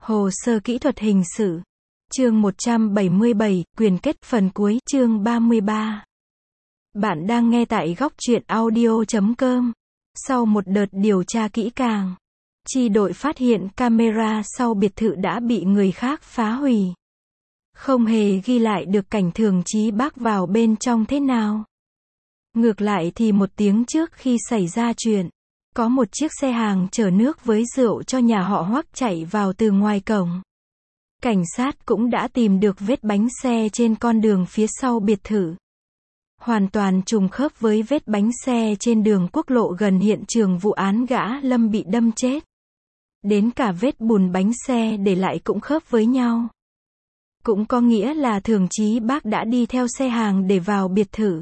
Hồ sơ kỹ thuật hình sự. Chương 177, quyền kết phần cuối, chương 33. Bạn đang nghe tại góc truyện audio.com. Sau một đợt điều tra kỹ càng, chi đội phát hiện camera sau biệt thự đã bị người khác phá hủy. Không hề ghi lại được cảnh Thường Chí Bác vào bên trong thế nào. Ngược lại thì một tiếng trước khi xảy ra chuyện, có một chiếc xe hàng chở nước với rượu cho nhà họ Hoắc chạy vào từ ngoài cổng. Cảnh sát cũng đã tìm được vết bánh xe trên con đường phía sau biệt thự. Hoàn toàn trùng khớp với vết bánh xe trên đường quốc lộ gần hiện trường vụ án gã Lâm bị đâm chết. Đến cả vết bùn bánh xe để lại cũng khớp với nhau. Cũng có nghĩa là Thường Chí Bác đã đi theo xe hàng để vào biệt thự.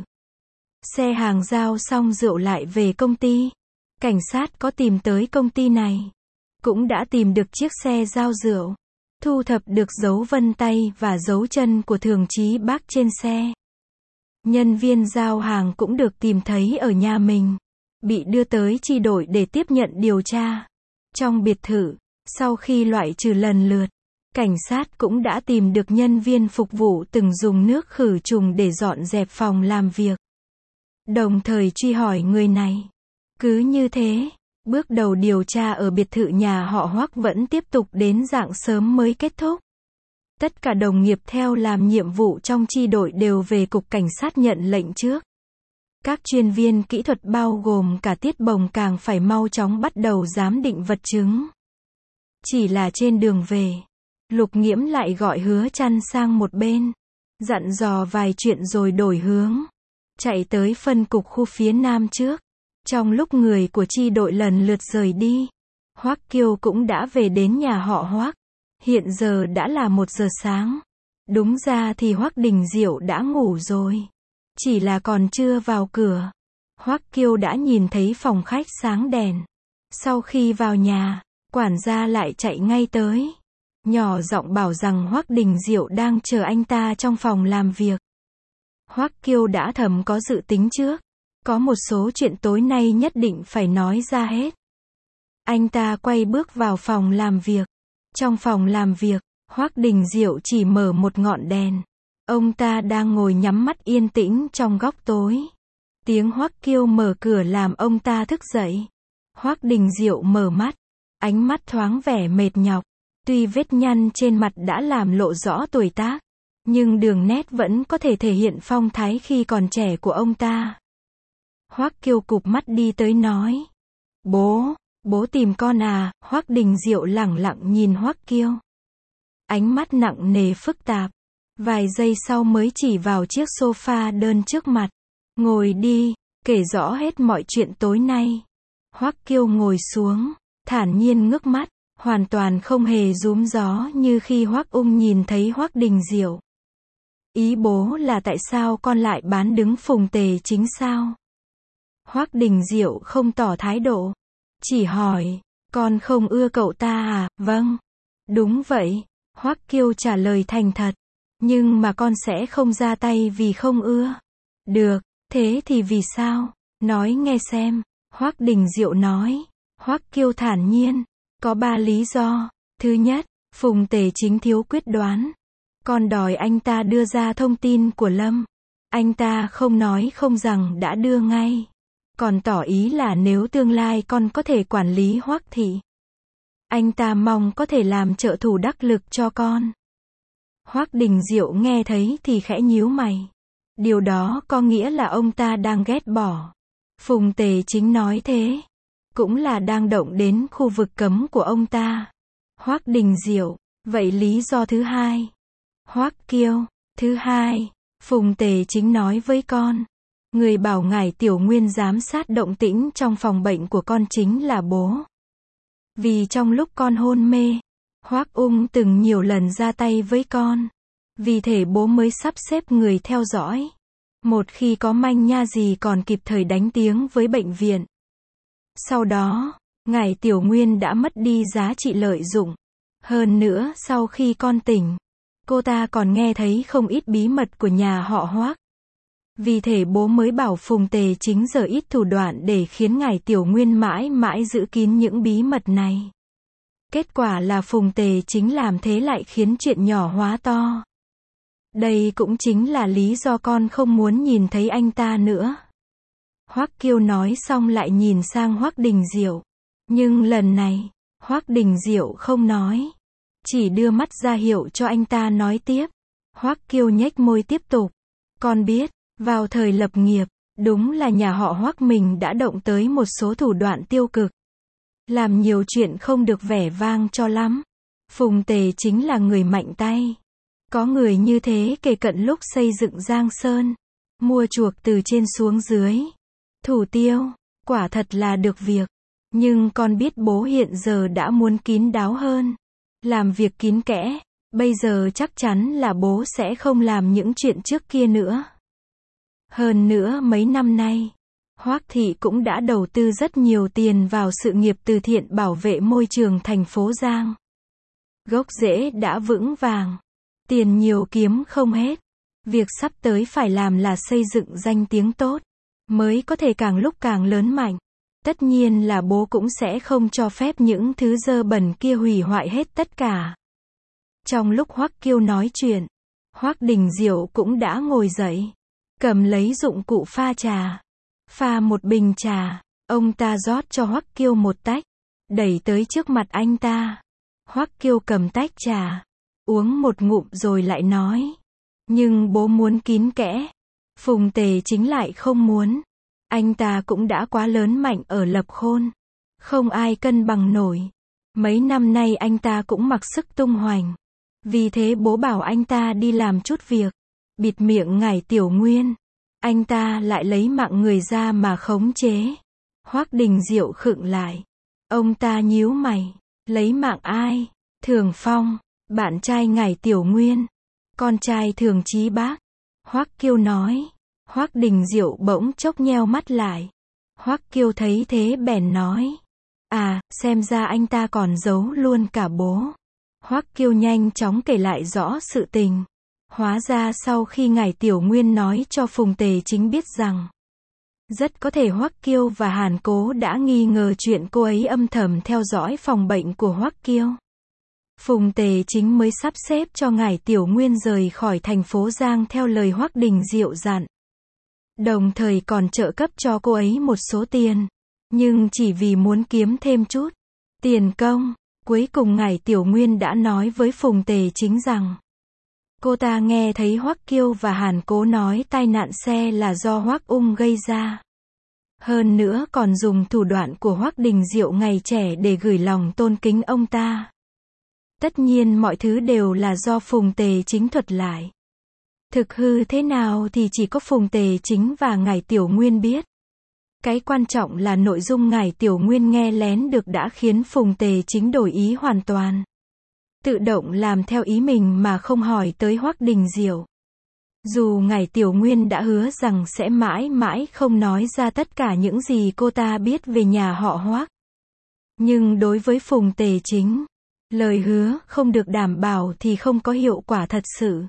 Xe hàng giao xong rượu lại về công ty. Cảnh sát có tìm tới công ty này. Cũng đã tìm được chiếc xe giao rượu. Thu thập được dấu vân tay và dấu chân của Thường Chí Bác trên xe. Nhân viên giao hàng cũng được tìm thấy ở nhà mình. Bị đưa tới chi đội để tiếp nhận điều tra. Trong biệt thự, sau khi loại trừ lần lượt, cảnh sát cũng đã tìm được nhân viên phục vụ từng dùng nước khử trùng để dọn dẹp phòng làm việc. Đồng thời truy hỏi người này. Cứ như thế, bước đầu điều tra ở biệt thự nhà họ Hoắc vẫn tiếp tục đến rạng sớm mới kết thúc. Tất cả đồng nghiệp theo làm nhiệm vụ trong chi đội đều về cục cảnh sát nhận lệnh trước. Các chuyên viên kỹ thuật bao gồm cả Tiết Bồng càng phải mau chóng bắt đầu giám định vật chứng. Chỉ là trên đường về, Lục Nghiễm lại gọi Hứa Trăn sang một bên, dặn dò vài chuyện rồi đổi hướng, chạy tới phân cục khu phía Nam trước. Trong lúc người của chi đội lần lượt rời đi, Hoắc Kiêu cũng đã về đến nhà họ Hoắc. Hiện giờ đã là 1 giờ sáng. Đúng ra thì Hoắc Đình Diệu đã ngủ rồi. Chỉ là còn chưa vào cửa, Hoắc Kiêu đã nhìn thấy phòng khách sáng đèn. Sau khi vào nhà, quản gia lại chạy ngay tới, nhỏ giọng bảo rằng Hoắc Đình Diệu đang chờ anh ta trong phòng làm việc. Hoắc Kiêu đã thầm có dự tính trước. Có một số chuyện tối nay nhất định phải nói ra hết. Anh ta quay bước vào phòng làm việc. Trong phòng làm việc, Hoắc Đình Diệu chỉ mở một ngọn đèn. Ông ta đang ngồi nhắm mắt yên tĩnh trong góc tối. Tiếng Hoắc Kiêu mở cửa làm ông ta thức dậy. Hoắc Đình Diệu mở mắt, ánh mắt thoáng vẻ mệt nhọc. Tuy vết nhăn trên mặt đã làm lộ rõ tuổi tác, nhưng đường nét vẫn có thể thể hiện phong thái khi còn trẻ của ông ta. Hoắc Kiêu cụp mắt đi tới nói. Bố tìm con à? Hoắc Đình Diệu lẳng lặng nhìn Hoắc Kiêu. Ánh mắt nặng nề phức tạp. Vài giây sau mới chỉ vào chiếc sofa đơn trước mặt. Ngồi đi, kể rõ hết mọi chuyện tối nay. Hoắc Kiêu ngồi xuống, thản nhiên ngước mắt, hoàn toàn không hề rúm gió như khi Hoắc Ung nhìn thấy Hoắc Đình Diệu. Ý bố là tại sao con lại bán đứng Phùng Tề Chính sao? Hoắc Đình Diệu không tỏ thái độ, chỉ hỏi, con không ưa cậu ta à? Vâng, đúng vậy, Hoắc Kiêu trả lời thành thật, nhưng mà con sẽ không ra tay vì không ưa. Được, thế thì vì sao? Nói nghe xem, Hoắc Đình Diệu nói. Hoắc Kiêu thản nhiên, có 3 lý do. Thứ nhất, Phùng Tề Chính thiếu quyết đoán. Con đòi anh ta đưa ra thông tin của Lâm. Anh ta không nói không rằng đã đưa ngay. Còn tỏ ý là nếu tương lai con có thể quản lý Hoắc thị, anh ta mong có thể làm trợ thủ đắc lực cho con. Hoắc Đình Diệu nghe thấy thì khẽ nhíu mày. Điều đó có nghĩa là ông ta đang ghét bỏ Phùng Tề Chính. Nói thế, cũng là đang động đến khu vực cấm của ông ta. Hoắc Đình Diệu, vậy lý do thứ hai? Hoắc Kiêu, thứ hai, Phùng Tề Chính nói với con. Người bảo ngài Tiểu Nguyên giám sát động tĩnh trong phòng bệnh của con chính là bố. Vì trong lúc con hôn mê, Hoắc Ung từng nhiều lần ra tay với con. Vì thế bố mới sắp xếp người theo dõi. Một khi có manh nha gì còn kịp thời đánh tiếng với bệnh viện. Sau đó, ngài Tiểu Nguyên đã mất đi giá trị lợi dụng. Hơn nữa sau khi con tỉnh, cô ta còn nghe thấy không ít bí mật của nhà họ Hoắc. Vì thế bố mới bảo Phùng Tề Chính giờ ít thủ đoạn để khiến ngài Tiểu Nguyên mãi mãi giữ kín những bí mật này. Kết quả là Phùng Tề Chính làm thế lại khiến chuyện nhỏ hóa to. Đây cũng chính là lý do con không muốn nhìn thấy anh ta nữa. Hoắc Kiêu nói xong lại nhìn sang Hoắc Đình Diệu. Nhưng lần này, Hoắc Đình Diệu không nói. Chỉ đưa mắt ra hiệu cho anh ta nói tiếp. Hoắc Kiêu nhếch môi tiếp tục. Con biết, vào thời lập nghiệp, đúng là nhà họ Hoắc mình đã động tới một số thủ đoạn tiêu cực. Làm nhiều chuyện không được vẻ vang cho lắm. Phùng Tề Chính là người mạnh tay. Có người như thế kể cận lúc xây dựng Giang Sơn. Mua chuộc từ trên xuống dưới. Thủ tiêu, quả thật là được việc. Nhưng con biết bố hiện giờ đã muốn kín đáo hơn. Làm việc kín kẽ. Bây giờ chắc chắn là bố sẽ không làm những chuyện trước kia nữa. Hơn nữa mấy năm nay, Hoắc thị cũng đã đầu tư rất nhiều tiền vào sự nghiệp từ thiện bảo vệ môi trường thành phố Giang. Gốc rễ đã vững vàng. Tiền nhiều kiếm không hết. Việc sắp tới phải làm là xây dựng danh tiếng tốt, mới có thể càng lúc càng lớn mạnh. Tất nhiên là bố cũng sẽ không cho phép những thứ dơ bẩn kia hủy hoại hết tất cả. Trong lúc Hoắc Kiêu nói chuyện, Hoắc Đình Diệu cũng đã ngồi dậy, cầm lấy dụng cụ pha trà. Pha một bình trà, ông ta rót cho Hoắc Kiêu một tách, đẩy tới trước mặt anh ta. Hoắc Kiêu cầm tách trà, uống một ngụm rồi lại nói. Nhưng bố muốn kín kẽ. Phùng Tề Chính lại không muốn. Anh ta cũng đã quá lớn mạnh ở Lập Khôn. Không ai cân bằng nổi. Mấy năm nay anh ta cũng mặc sức tung hoành. Vì thế bố bảo anh ta đi làm chút việc. Bịt miệng Ngải Tiểu Nguyên. Anh ta lại lấy mạng người ra mà khống chế. Hoắc Đình Diệu khựng lại. Ông ta nhíu mày. Lấy mạng ai? Thường Phong, bạn trai Ngải Tiểu Nguyên. Con trai Thường Chí Bác. Hoắc Kiêu nói. Hoắc Đình Diệu bỗng chốc nheo mắt lại. Hoắc Kiêu thấy thế bèn nói. À, xem ra anh ta còn giấu luôn cả bố. Hoắc Kiêu nhanh chóng kể lại rõ sự tình. Hóa ra sau khi Ngải Tiểu Nguyên nói cho Phùng Tề Chính biết rằng, rất có thể Hoắc Kiêu và Hàn Cố đã nghi ngờ chuyện cô ấy âm thầm theo dõi phòng bệnh của Hoắc Kiêu. Phùng Tề Chính mới sắp xếp cho Ngải Tiểu Nguyên rời khỏi thành phố Giang theo lời Hoắc Đình Diệu dặn. Đồng thời còn trợ cấp cho cô ấy một số tiền. Nhưng chỉ vì muốn kiếm thêm chút tiền công. Cuối cùng Ngải Tiểu Nguyên đã nói với Phùng Tề Chính rằng, cô ta nghe thấy Hoắc Kiêu và Hàn Cố nói tai nạn xe là do Hoắc Ung gây ra. Hơn nữa còn dùng thủ đoạn của Hoắc Đình Diệu ngày trẻ để gửi lòng tôn kính ông ta. Tất nhiên mọi thứ đều là do Phùng Tề Chính thuật lại. Thực hư thế nào thì chỉ có Phùng Tề Chính và Ngải Tiểu Nguyên biết. Cái quan trọng là nội dung Ngải Tiểu Nguyên nghe lén được đã khiến Phùng Tề Chính đổi ý hoàn toàn. Tự động làm theo ý mình mà không hỏi tới Hoắc Đình Diệu. Dù Ngải Tiểu Nguyên đã hứa rằng sẽ mãi mãi không nói ra tất cả những gì cô ta biết về nhà họ Hoắc. Nhưng đối với Phùng Tề Chính, lời hứa không được đảm bảo thì không có hiệu quả thật sự.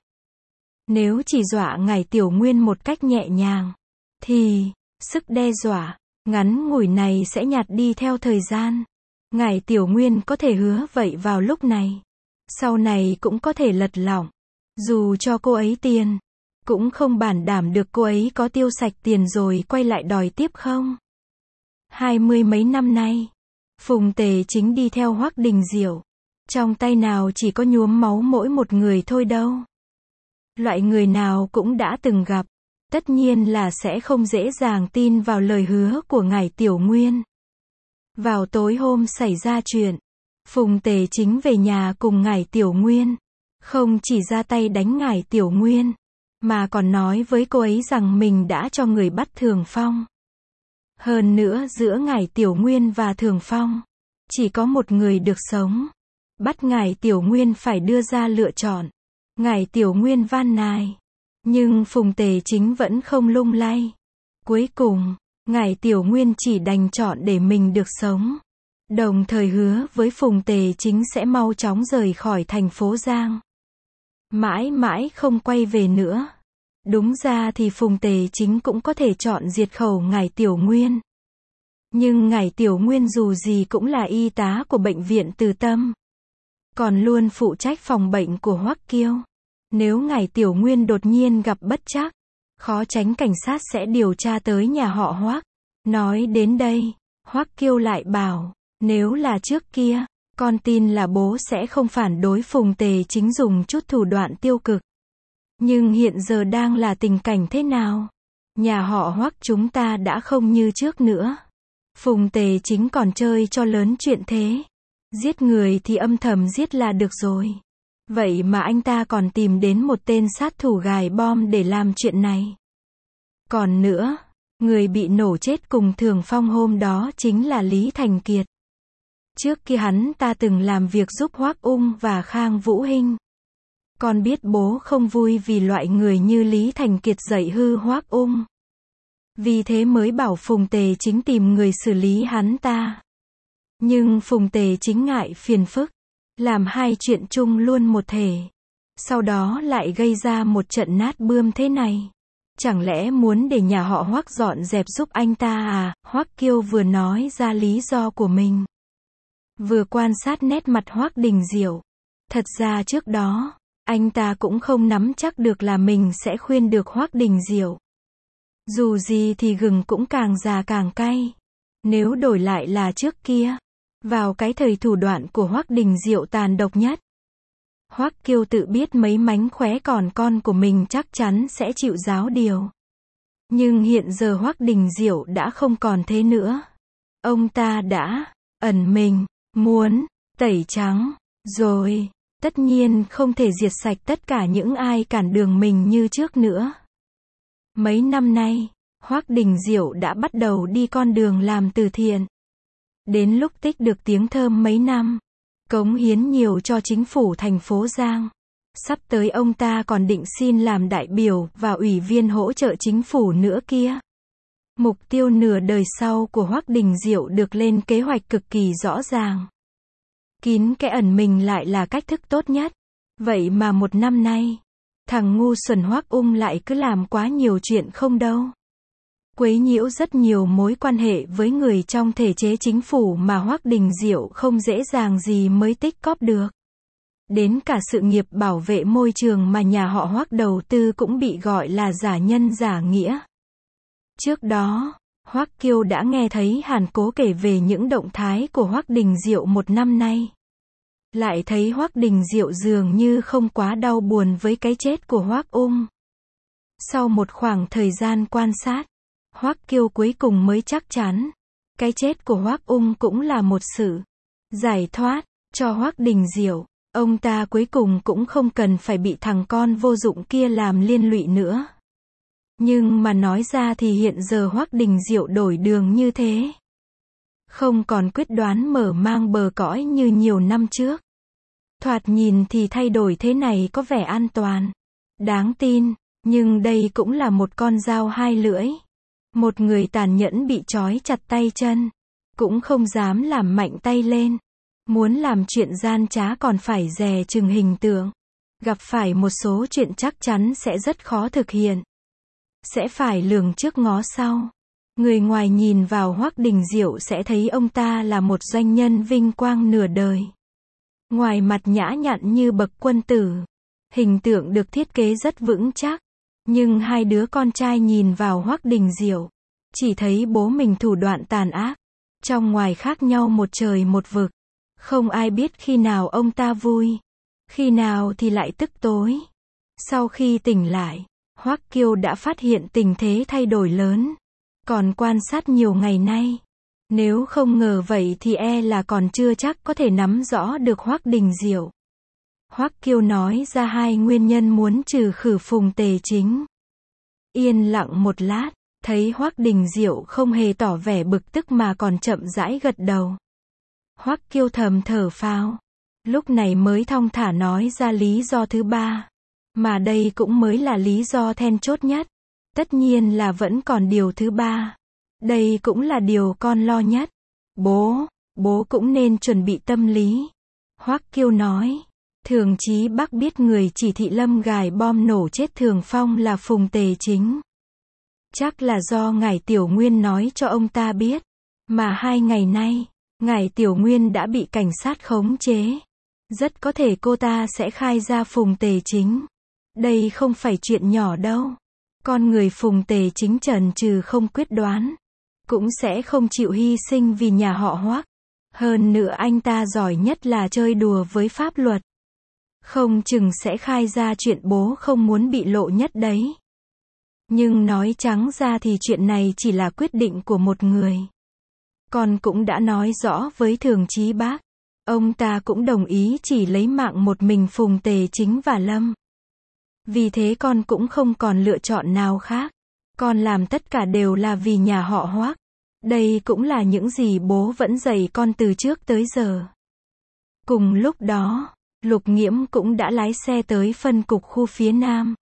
Nếu chỉ dọa Ngải Tiểu Nguyên một cách nhẹ nhàng, thì sức đe dọa ngắn ngủi này sẽ nhạt đi theo thời gian. Ngải Tiểu Nguyên có thể hứa vậy vào lúc này, sau này cũng có thể lật lọng. Dù cho cô ấy tiền, cũng không bảo đảm được cô ấy có tiêu sạch tiền rồi quay lại đòi tiếp không. 20 mấy năm nay, Phùng Tề Chính đi theo Hoắc Đình Diệu. Trong tay nào chỉ có nhuốm máu mỗi một người thôi đâu. Loại người nào cũng đã từng gặp. Tất nhiên là sẽ không dễ dàng tin vào lời hứa của Ngải Tiểu Nguyên. Vào tối hôm xảy ra chuyện, Phùng Tề Chính về nhà cùng Ngải Tiểu Nguyên. Không chỉ ra tay đánh Ngải Tiểu Nguyên, mà còn nói với cô ấy rằng mình đã cho người bắt Thường Phong. Hơn nữa giữa Ngải Tiểu Nguyên và Thường Phong, chỉ có một người được sống. Bắt Ngải Tiểu Nguyên phải đưa ra lựa chọn. Ngải Tiểu Nguyên van nài. Nhưng Phùng Tề Chính vẫn không lung lay. Cuối cùng, Ngải Tiểu Nguyên chỉ đành chọn để mình được sống. Đồng thời hứa với Phùng Tề Chính sẽ mau chóng rời khỏi thành phố Giang. Mãi mãi không quay về nữa. Đúng ra thì Phùng Tề Chính cũng có thể chọn diệt khẩu Ngải Tiểu Nguyên. Nhưng ngài Tiểu Nguyên dù gì cũng là y tá của bệnh viện Từ Tâm, còn luôn phụ trách phòng bệnh của Hoắc Kiêu. Nếu ngài Tiểu Nguyên đột nhiên gặp bất trắc, khó tránh cảnh sát sẽ điều tra tới nhà họ Hoắc. Nói đến đây, Hoắc Kiêu lại bảo, nếu là trước kia, con tin là bố sẽ không phản đối Phùng Tề Chính dùng chút thủ đoạn tiêu cực. Nhưng hiện giờ đang là tình cảnh thế nào? Nhà họ Hoắc chúng ta đã không như trước nữa. Phùng Tề Chính còn chơi cho lớn chuyện thế. Giết người thì âm thầm giết là được rồi. Vậy mà anh ta còn tìm đến một tên sát thủ gài bom để làm chuyện này. Còn nữa, người bị nổ chết cùng Thường Phong hôm đó chính là Lý Thành Kiệt. Trước kia hắn ta từng làm việc giúp Hoắc Ung và Khang Vũ Hinh. Con biết bố không vui vì loại người như Lý Thành Kiệt dạy hư Hoắc Ung. Vì thế mới bảo Phùng Tề Chính tìm người xử lý hắn ta. Nhưng Phùng Tề Chính ngại phiền phức, làm hai chuyện chung luôn một thể. Sau đó lại gây ra một trận nát bươm thế này. Chẳng lẽ muốn để nhà họ Hoắc dọn dẹp giúp anh ta à? Hoắc Kiêu vừa nói ra lý do của mình, vừa quan sát nét mặt Hoắc Đình Diệu. Thật ra trước đó, anh ta cũng không nắm chắc được là mình sẽ khuyên được Hoắc Đình Diệu. Dù gì thì gừng cũng càng già càng cay. Nếu đổi lại là trước kia, vào cái thời thủ đoạn của Hoắc Đình Diệu tàn độc nhất, Hoắc Kiêu tự biết mấy mánh khóe còn con của mình chắc chắn sẽ chịu giáo điều. Nhưng hiện giờ Hoắc Đình Diệu đã không còn thế nữa. Ông ta đã ẩn mình, muốn tẩy trắng, rồi, tất nhiên không thể diệt sạch tất cả những ai cản đường mình như trước nữa. Mấy năm nay, Hoắc Đình Diệu đã bắt đầu đi con đường làm từ thiện. Đến lúc tích được tiếng thơm mấy năm, cống hiến nhiều cho chính phủ thành phố Giang. Sắp tới ông ta còn định xin làm đại biểu và ủy viên hỗ trợ chính phủ nữa kia. Mục tiêu nửa đời sau của Hoắc Đình Diệu được lên kế hoạch cực kỳ rõ ràng. Kín kẽ ẩn mình lại là cách thức tốt nhất. Vậy mà một năm nay, thằng ngu xuẩn Hoắc Ung lại cứ làm quá nhiều chuyện không đâu. Quấy nhiễu rất nhiều mối quan hệ với người trong thể chế chính phủ mà Hoắc Đình Diệu không dễ dàng gì mới tích cóp được. Đến cả sự nghiệp bảo vệ môi trường mà nhà họ Hoắc đầu tư cũng bị gọi là giả nhân giả nghĩa. Trước đó, Hoắc Kiêu đã nghe thấy Hàn Cố kể về những động thái của Hoắc Đình Diệu một năm nay. Lại thấy Hoắc Đình Diệu dường như không quá đau buồn với cái chết của Hoắc Ung. Sau một khoảng thời gian quan sát, Hoắc Kiêu cuối cùng mới chắc chắn, cái chết của Hoắc Ung cũng là một sự giải thoát cho Hoắc Đình Diệu. Ông ta cuối cùng cũng không cần phải bị thằng con vô dụng kia làm liên lụy nữa. Nhưng mà nói ra thì hiện giờ Hoắc Đình Diệu đổi đường như thế, không còn quyết đoán mở mang bờ cõi như nhiều năm trước. Thoạt nhìn thì thay đổi thế này có vẻ an toàn, đáng tin, nhưng đây cũng là một con dao hai lưỡi. Một người tàn nhẫn bị trói chặt tay chân, cũng không dám làm mạnh tay lên. Muốn làm chuyện gian trá còn phải dè chừng hình tượng. Gặp phải một số chuyện chắc chắn sẽ rất khó thực hiện. Sẽ phải lường trước ngó sau. Người ngoài nhìn vào Hoắc Đình Diệu sẽ thấy ông ta là một doanh nhân vinh quang nửa đời. Ngoài mặt nhã nhặn như bậc quân tử, hình tượng được thiết kế rất vững chắc. Nhưng hai đứa con trai nhìn vào Hoắc Đình Diệu, chỉ thấy bố mình thủ đoạn tàn ác, trong ngoài khác nhau một trời một vực. Không ai biết khi nào ông ta vui, khi nào thì lại tức tối. Sau khi tỉnh lại, Hoắc Kiêu đã phát hiện tình thế thay đổi lớn. Còn quan sát nhiều ngày nay, nếu không ngờ vậy thì e là còn chưa chắc có thể nắm rõ được Hoắc Đình Diệu. Hoắc Kiêu nói ra hai nguyên nhân muốn trừ khử Phùng Tề Chính. Yên lặng một lát, thấy Hoắc Đình Diệu không hề tỏ vẻ bực tức mà còn chậm rãi gật đầu. Hoắc Kiêu thầm thở phào, lúc này mới thong thả nói ra lý do thứ ba, mà đây cũng mới là lý do then chốt nhất. Tất nhiên là vẫn còn điều thứ ba. Đây cũng là điều con lo nhất. Bố cũng nên chuẩn bị tâm lý. Hoắc Kiêu nói. Thường Chí Bắc biết người chỉ thị Lâm gài bom nổ chết Thường Phong là Phùng Tề Chính. Chắc là do ngài Tiểu Nguyên nói cho ông ta biết. Mà 2 ngày nay, ngài Tiểu Nguyên đã bị cảnh sát khống chế. Rất có thể cô ta sẽ khai ra Phùng Tề Chính. Đây không phải chuyện nhỏ đâu. Con người Phùng Tề Chính trần trừ không quyết đoán, cũng sẽ không chịu hy sinh vì nhà họ Hoắc. Hơn nữa anh ta giỏi nhất là chơi đùa với pháp luật. Không chừng sẽ khai ra chuyện bố không muốn bị lộ nhất đấy. Nhưng nói trắng ra thì chuyện này chỉ là quyết định của một người. Con cũng đã nói rõ với Thường Chí Bác. Ông ta cũng đồng ý chỉ lấy mạng một mình Phùng Tề Chính và Lâm. Vì thế con cũng không còn lựa chọn nào khác. Con làm tất cả đều là vì nhà họ Hoắc. Đây cũng là những gì bố vẫn dạy con từ trước tới giờ. Cùng lúc đó, Lục Nghiễm cũng đã lái xe tới phân cục khu phía Nam.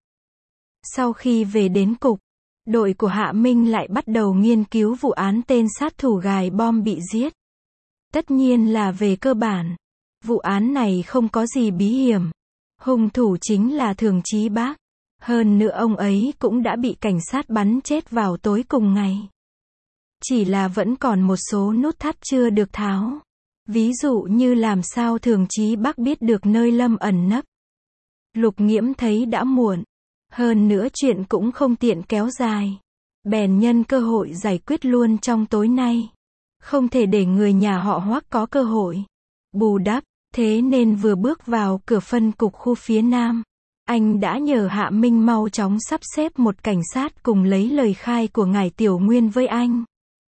Sau khi về đến cục, đội của Hạ Minh lại bắt đầu nghiên cứu vụ án tên sát thủ gài bom bị giết. Tất nhiên là về cơ bản, vụ án này không có gì bí hiểm. Hung thủ chính là Thường Chí Bác. Hơn nữa ông ấy cũng đã bị cảnh sát bắn chết vào tối cùng ngày. Chỉ là vẫn còn một số nút thắt chưa được tháo. Ví dụ như làm sao Thường Chí Bác biết được nơi Lâm ẩn nấp. Lục Nghiễm thấy đã muộn. Hơn nữa chuyện cũng không tiện kéo dài. Bèn nhân cơ hội giải quyết luôn trong tối nay. Không thể để người nhà họ Hoắc có cơ hội bù đắp. Thế nên vừa bước vào cửa phân cục khu phía Nam, anh đã nhờ Hạ Minh mau chóng sắp xếp một cảnh sát cùng lấy lời khai của ngài Tiểu Nguyên với anh.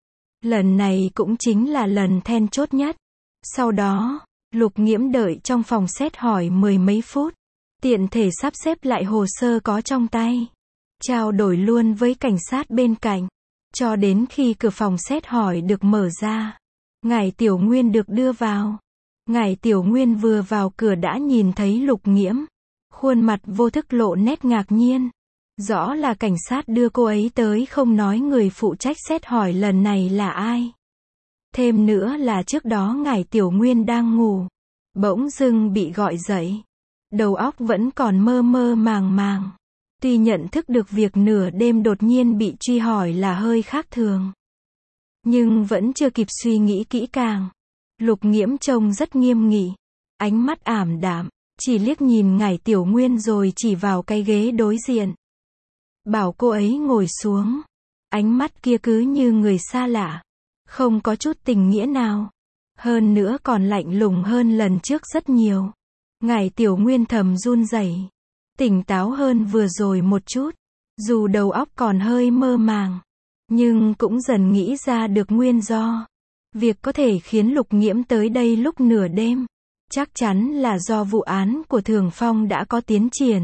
Lần này cũng chính là lần then chốt nhất. Sau đó, Lục Nghiễm đợi trong phòng xét hỏi 10 mấy phút, tiện thể sắp xếp lại hồ sơ có trong tay, trao đổi luôn với cảnh sát bên cạnh, cho đến khi cửa phòng xét hỏi được mở ra, ngài Tiểu Nguyên được đưa vào. Ngài Tiểu Nguyên vừa vào cửa đã nhìn thấy Lục Nghiễm, khuôn mặt vô thức lộ nét ngạc nhiên. Rõ là cảnh sát đưa cô ấy tới không nói người phụ trách xét hỏi lần này là ai. Thêm nữa là trước đó ngài Tiểu Nguyên đang ngủ, bỗng dưng bị gọi dậy. Đầu óc vẫn còn mơ mơ màng màng. Tuy nhận thức được việc nửa đêm đột nhiên bị truy hỏi là hơi khác thường, nhưng vẫn chưa kịp suy nghĩ kỹ càng. Lục Nghiễm trông rất nghiêm nghị, ánh mắt ảm đạm, chỉ liếc nhìn ngài Tiểu Nguyên rồi chỉ vào cái ghế đối diện. Bảo cô ấy ngồi xuống. Ánh mắt kia cứ như người xa lạ, không có chút tình nghĩa nào. Hơn nữa còn lạnh lùng hơn lần trước rất nhiều. Ngài Tiểu Nguyên thầm run rẩy, tỉnh táo hơn vừa rồi một chút. Dù đầu óc còn hơi mơ màng, nhưng cũng dần nghĩ ra được nguyên do. Việc có thể khiến Lục Nghiễm tới đây lúc nửa đêm, chắc chắn là do vụ án của Thường Phong đã có tiến triển.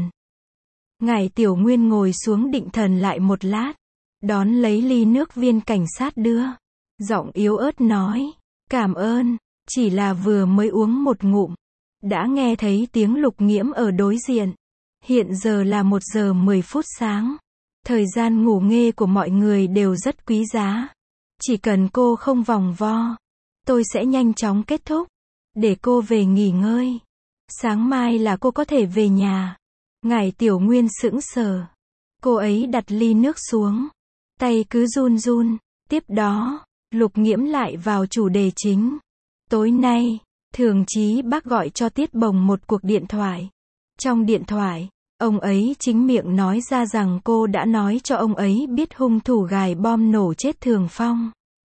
Ngài Tiểu Nguyên ngồi xuống định thần lại một lát, đón lấy ly nước viên cảnh sát đưa. Giọng yếu ớt nói, cảm ơn, chỉ là vừa mới uống một ngụm, đã nghe thấy tiếng Lục Nghiễm ở đối diện. Hiện giờ là 1 giờ 10 phút sáng. Thời gian ngủ nghê của mọi người đều rất quý giá. Chỉ cần cô không vòng vo, tôi sẽ nhanh chóng kết thúc, để cô về nghỉ ngơi. Sáng mai là cô có thể về nhà. Ngài Tiểu Nguyên sững sờ. Cô ấy đặt ly nước xuống, tay cứ run run. Tiếp đó, Lục Nghiễm lại vào chủ đề chính. Tối nay, Thường Chí Bác gọi cho Tiết Bồng một cuộc điện thoại. Trong điện thoại, ông ấy chính miệng nói ra rằng cô đã nói cho ông ấy biết hung thủ gài bom nổ chết Thường Phong.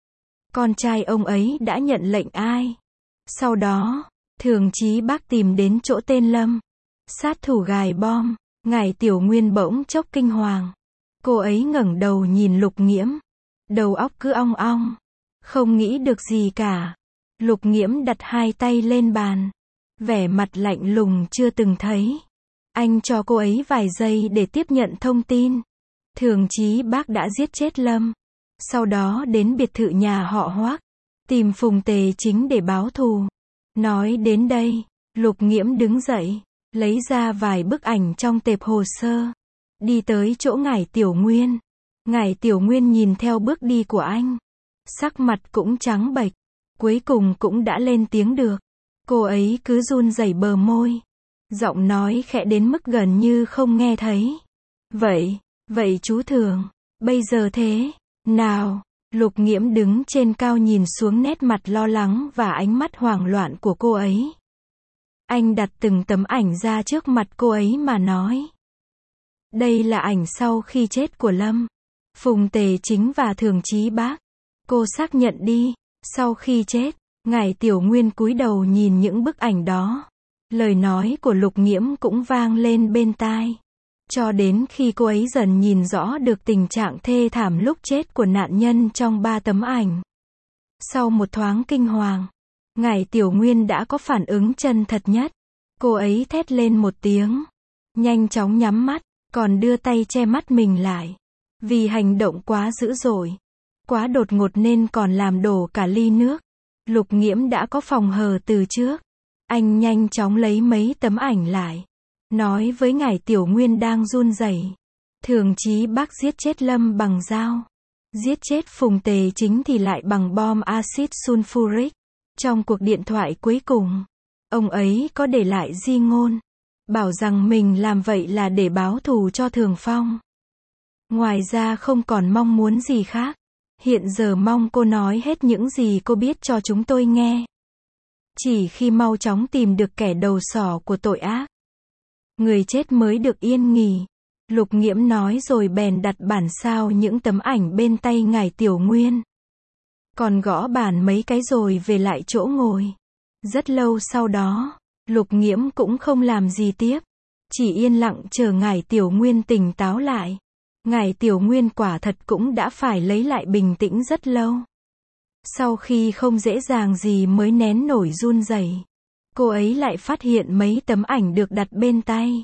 Con trai ông ấy đã nhận lệnh ai. Sau đó, Thường Chí Bác tìm đến chỗ tên Lâm, sát thủ gài bom. Ngài Tiểu Nguyên bỗng chốc kinh hoàng. Cô ấy ngẩng đầu nhìn Lục Nghiễm, đầu óc cứ ong ong, không nghĩ được gì cả. Lục Nghiễm đặt 2 tay lên bàn, vẻ mặt lạnh lùng chưa từng thấy. Anh cho cô ấy vài giây để tiếp nhận thông tin. Thường Chí Bác đã giết chết Lâm, sau đó đến biệt thự nhà họ Hoắc, tìm Phùng Tề Chính để báo thù. Nói đến đây, Lục Nghiễm đứng dậy, lấy ra vài bức ảnh trong tệp hồ sơ, đi tới chỗ ngài Tiểu Nguyên. Ngài Tiểu Nguyên nhìn theo bước đi của anh, sắc mặt cũng trắng bệch, cuối cùng cũng đã lên tiếng được. Cô ấy cứ run rẩy bờ môi, giọng nói khẽ đến mức gần như không nghe thấy. Vậy chú Thường, bây giờ thế nào? Lục Nghiễm đứng trên cao nhìn xuống nét mặt lo lắng và ánh mắt hoảng loạn của cô ấy. Anh đặt từng tấm ảnh ra trước mặt cô ấy mà nói. Đây là ảnh sau khi chết của Lâm, Phùng Tề Chính và Thường Chí Bác. Cô xác nhận đi. Sau khi chết, Ngải Tiểu Nguyên cúi đầu nhìn những bức ảnh đó. Lời nói của Lục Nghiễm cũng vang lên bên tai. Cho đến khi cô ấy dần nhìn rõ được tình trạng thê thảm lúc chết của nạn nhân trong 3 tấm ảnh. Sau một thoáng kinh hoàng, Ngải Tiểu Nguyên đã có phản ứng chân thật nhất. Cô ấy thét lên một tiếng, nhanh chóng nhắm mắt, còn đưa tay che mắt mình lại. Vì hành động quá dữ dội, quá đột ngột nên còn làm đổ cả ly nước. Lục Nghiễm đã có phòng hờ từ trước. Anh nhanh chóng lấy mấy tấm ảnh lại, nói với Ngải Tiểu Nguyên đang run rẩy. Thường Chí Bác giết chết Lâm bằng dao. Giết chết Phùng Tề Chính thì lại bằng bom axit sulfuric. Trong cuộc điện thoại cuối cùng, ông ấy có để lại di ngôn, bảo rằng mình làm vậy là để báo thù cho Thường Phong. Ngoài ra không còn mong muốn gì khác. Hiện giờ mong cô nói hết những gì cô biết cho chúng tôi nghe. Chỉ khi mau chóng tìm được kẻ đầu sỏ của tội ác, người chết mới được yên nghỉ. Lục Nghiễm nói rồi bèn đặt bản sao những tấm ảnh bên tay Ngải Tiểu Nguyên. Còn gõ bàn mấy cái rồi về lại chỗ ngồi. Rất lâu sau đó, Lục Nghiễm cũng không làm gì tiếp. Chỉ yên lặng chờ Ngải Tiểu Nguyên tỉnh táo lại. Ngải Tiểu Nguyên quả thật cũng đã phải lấy lại bình tĩnh rất lâu. Sau khi không dễ dàng gì mới nén nổi run rẩy, cô ấy lại phát hiện mấy tấm ảnh được đặt bên tay.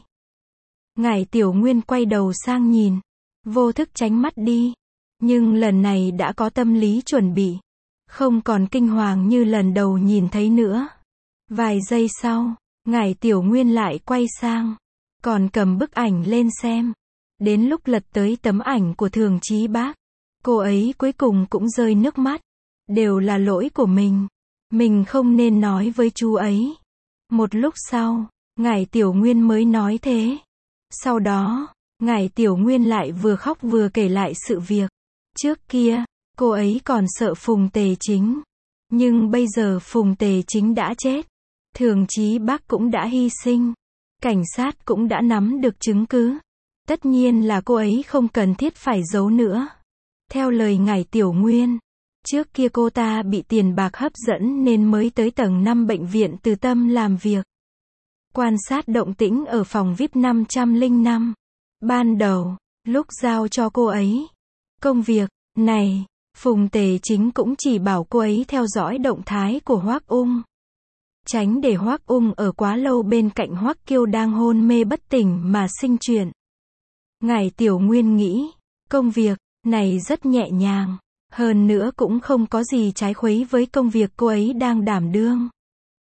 Ngải Tiểu Nguyên quay đầu sang nhìn, vô thức tránh mắt đi. Nhưng lần này đã có tâm lý chuẩn bị, không còn kinh hoàng như lần đầu nhìn thấy nữa. Vài giây sau, Ngải Tiểu Nguyên lại quay sang, còn cầm bức ảnh lên xem. Đến lúc lật tới tấm ảnh của Thường Chí Bác, cô ấy cuối cùng cũng rơi nước mắt. Đều là lỗi của mình không nên nói với chú ấy. Một lúc sau, Ngải Tiểu Nguyên mới nói thế. Sau đó, Ngải Tiểu Nguyên lại vừa khóc vừa kể lại sự việc. Trước kia, cô ấy còn sợ Phùng Tề Chính. Nhưng bây giờ Phùng Tề Chính đã chết. Thường Chí Bác cũng đã hy sinh. Cảnh sát cũng đã nắm được chứng cứ. Tất nhiên là cô ấy không cần thiết phải giấu nữa. Theo lời Ngải Tiểu Nguyên, trước kia cô ta bị tiền bạc hấp dẫn nên mới tới tầng 5 bệnh viện Từ Tâm làm việc. Quan sát động tĩnh ở phòng VIP 505. Ban đầu, lúc giao cho cô ấy công việc này, Phùng Tề Chính cũng chỉ bảo cô ấy theo dõi động thái của Hoắc Ung. Tránh để Hoắc Ung ở quá lâu bên cạnh Hoắc Kiêu đang hôn mê bất tỉnh mà sinh chuyện. Ngải Tiểu Nguyên nghĩ, công việc này rất nhẹ nhàng, hơn nữa cũng không có gì trái khuấy với công việc cô ấy đang đảm đương.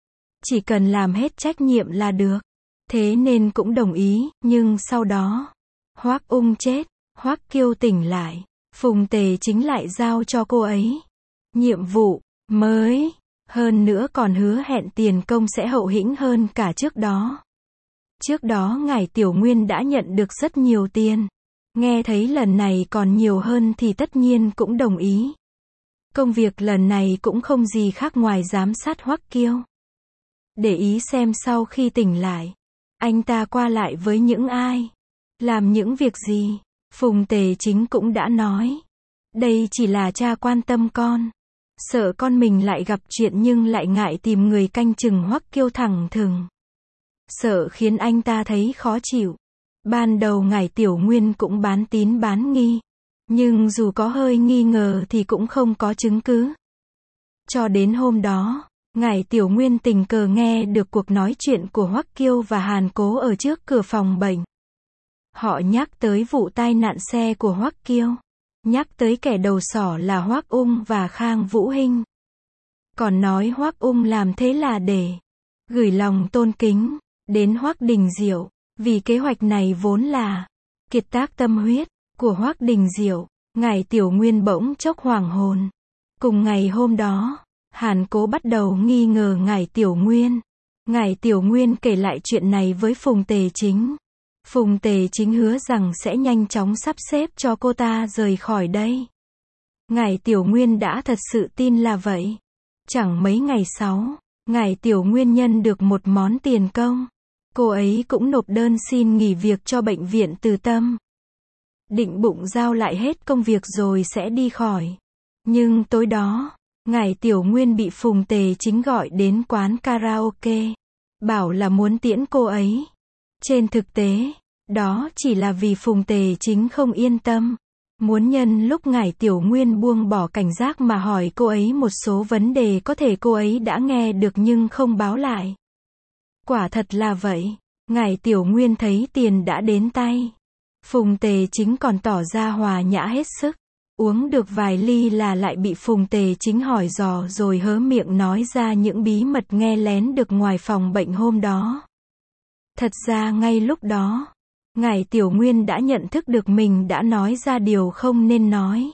Chỉ cần làm hết trách nhiệm là được. Thế nên cũng đồng ý, nhưng sau đó, Hoắc Ung chết, Hoắc Kiêu tỉnh lại, Phùng Tề Chính lại giao cho cô ấy nhiệm vụ mới, hơn nữa còn hứa hẹn tiền công sẽ hậu hĩnh hơn cả trước đó. Trước đó Ngải Tiểu Nguyên đã nhận được rất nhiều tiền. Nghe thấy lần này còn nhiều hơn thì tất nhiên cũng đồng ý. Công việc lần này cũng không gì khác ngoài giám sát Hoắc Kiêu. Để ý xem sau khi tỉnh lại, anh ta qua lại với những ai, làm những việc gì. Phùng Tề Chính cũng đã nói, đây chỉ là cha quan tâm con, sợ con mình lại gặp chuyện nhưng lại ngại tìm người canh chừng Hoắc Kiêu thẳng thừng, sợ khiến anh ta thấy khó chịu. Ban đầu Ngải Tiểu Nguyên cũng bán tín bán nghi, nhưng dù có hơi nghi ngờ thì cũng không có chứng cứ. Cho đến hôm đó, Ngải Tiểu Nguyên tình cờ nghe được cuộc nói chuyện của Hoắc Kiêu và Hàn Cố ở trước cửa phòng bệnh. Họ nhắc tới vụ tai nạn xe của Hoắc Kiêu, nhắc tới kẻ đầu sỏ là Hoắc Ung và Khang Vũ Hinh. Còn nói Hoắc Ung làm thế là để gửi lòng tôn kính đến Hoắc Đình Diệu, vì kế hoạch này vốn là kiệt tác tâm huyết của Hoắc Đình Diệu. Ngải Tiểu Nguyên bỗng chốc hoảng hồn. Cùng ngày hôm đó, Hàn Cố bắt đầu nghi ngờ Ngải Tiểu Nguyên. Ngải Tiểu Nguyên kể lại chuyện này với Phùng Tề Chính. Phùng Tề Chính hứa rằng sẽ nhanh chóng sắp xếp cho cô ta rời khỏi đây. Ngải Tiểu Nguyên đã thật sự tin là vậy. Chẳng mấy ngày sau, Ngải Tiểu Nguyên nhận được một món tiền công. Cô ấy cũng nộp đơn xin nghỉ việc cho bệnh viện Từ Tâm. Định bụng giao lại hết công việc rồi sẽ đi khỏi. Nhưng tối đó, Ngải Tiểu Nguyên bị Phùng Tề Chính gọi đến quán karaoke. Bảo là muốn tiễn cô ấy. Trên thực tế, đó chỉ là vì Phùng Tề Chính không yên tâm. Muốn nhân lúc Ngải Tiểu Nguyên buông bỏ cảnh giác mà hỏi cô ấy một số vấn đề có thể cô ấy đã nghe được nhưng không báo lại. Quả thật là vậy. Ngải Tiểu Nguyên thấy tiền đã đến tay. Phùng Tề Chính còn tỏ ra hòa nhã hết sức. Uống được vài ly là lại bị Phùng Tề Chính hỏi dò rồi hớ miệng nói ra những bí mật nghe lén được ngoài phòng bệnh hôm đó. Thật ra ngay lúc đó, Ngải Tiểu Nguyên đã nhận thức được mình đã nói ra điều không nên nói.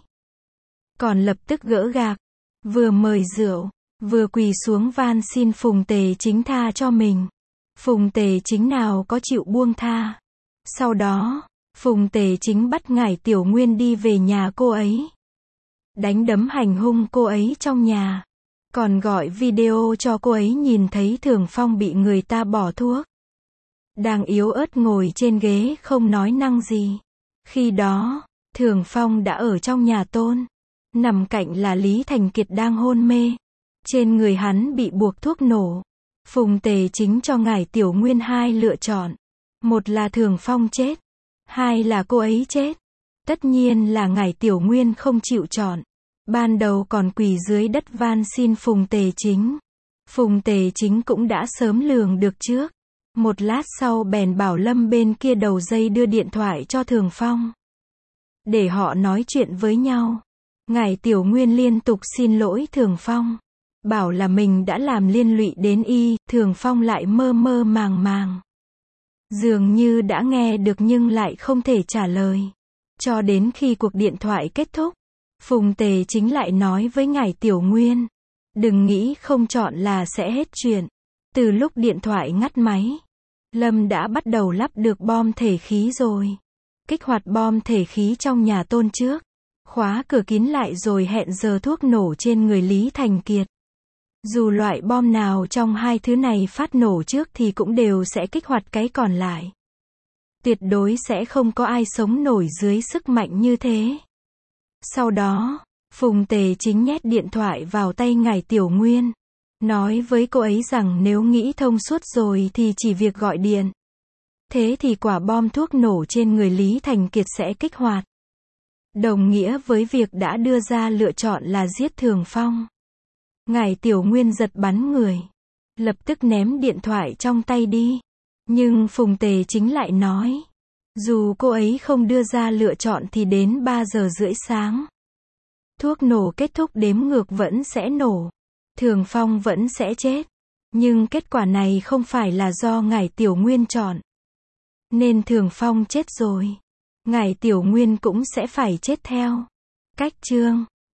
Còn lập tức gỡ gạc, vừa mời rượu, vừa quỳ xuống van xin Phùng Tề Chính tha cho mình. Phùng Tề Chính nào có chịu buông tha. Sau đó, Phùng Tề Chính bắt Ngải Tiểu Nguyên đi về nhà cô ấy. Đánh đấm hành hung cô ấy trong nhà. Còn gọi video cho cô ấy nhìn thấy Thường Phong bị người ta bỏ thuốc. Đang yếu ớt ngồi trên ghế không nói năng gì. Khi đó, Thường Phong đã ở trong nhà Tôn. Nằm cạnh là Lý Thành Kiệt đang hôn mê. Trên người hắn bị buộc thuốc nổ. Phùng Tề Chính cho Ngải Tiểu Nguyên hai lựa chọn. Một là Thường Phong chết. Hai là cô ấy chết. Tất nhiên là Ngải Tiểu Nguyên không chịu chọn. Ban đầu còn quỳ dưới đất van xin Phùng Tề Chính. Phùng Tề Chính cũng đã sớm lường được trước. Một lát sau bèn bảo Lâm bên kia đầu dây đưa điện thoại cho Thường Phong. Để họ nói chuyện với nhau. Ngải Tiểu Nguyên liên tục xin lỗi Thường Phong. Bảo là mình đã làm liên lụy đến y, Thường Phong lại mơ mơ màng màng. Dường như đã nghe được nhưng lại không thể trả lời. Cho đến khi cuộc điện thoại kết thúc, Phùng Tề Chính lại nói với Ngải Tiểu Nguyên. Đừng nghĩ không chọn là sẽ hết chuyện. Từ lúc điện thoại ngắt máy, Lâm đã bắt đầu lắp được bom thể khí rồi. Kích hoạt bom thể khí trong nhà Tôn trước. Khóa cửa kín lại rồi hẹn giờ thuốc nổ trên người Lý Thành Kiệt. Dù loại bom nào trong hai thứ này phát nổ trước thì cũng đều sẽ kích hoạt cái còn lại. Tuyệt đối sẽ không có ai sống nổi dưới sức mạnh như thế. Sau đó, Phùng Tề Chính nhét điện thoại vào tay Ngải Tiểu Nguyên. Nói với cô ấy rằng nếu nghĩ thông suốt rồi thì chỉ việc gọi điện. Thế thì quả bom thuốc nổ trên người Lý Thành Kiệt sẽ kích hoạt. Đồng nghĩa với việc đã đưa ra lựa chọn là giết Thường Phong. Ngải Tiểu Nguyên giật bắn người. Lập tức ném điện thoại trong tay đi. Nhưng Phùng Tề Chính lại nói. Dù cô ấy không đưa ra lựa chọn thì đến 3 giờ rưỡi sáng. Thuốc nổ kết thúc đếm ngược vẫn sẽ nổ. Thường Phong vẫn sẽ chết. Nhưng kết quả này không phải là do Ngải Tiểu Nguyên chọn. Nên Thường Phong chết rồi. Ngải Tiểu Nguyên cũng sẽ phải chết theo. Cách chương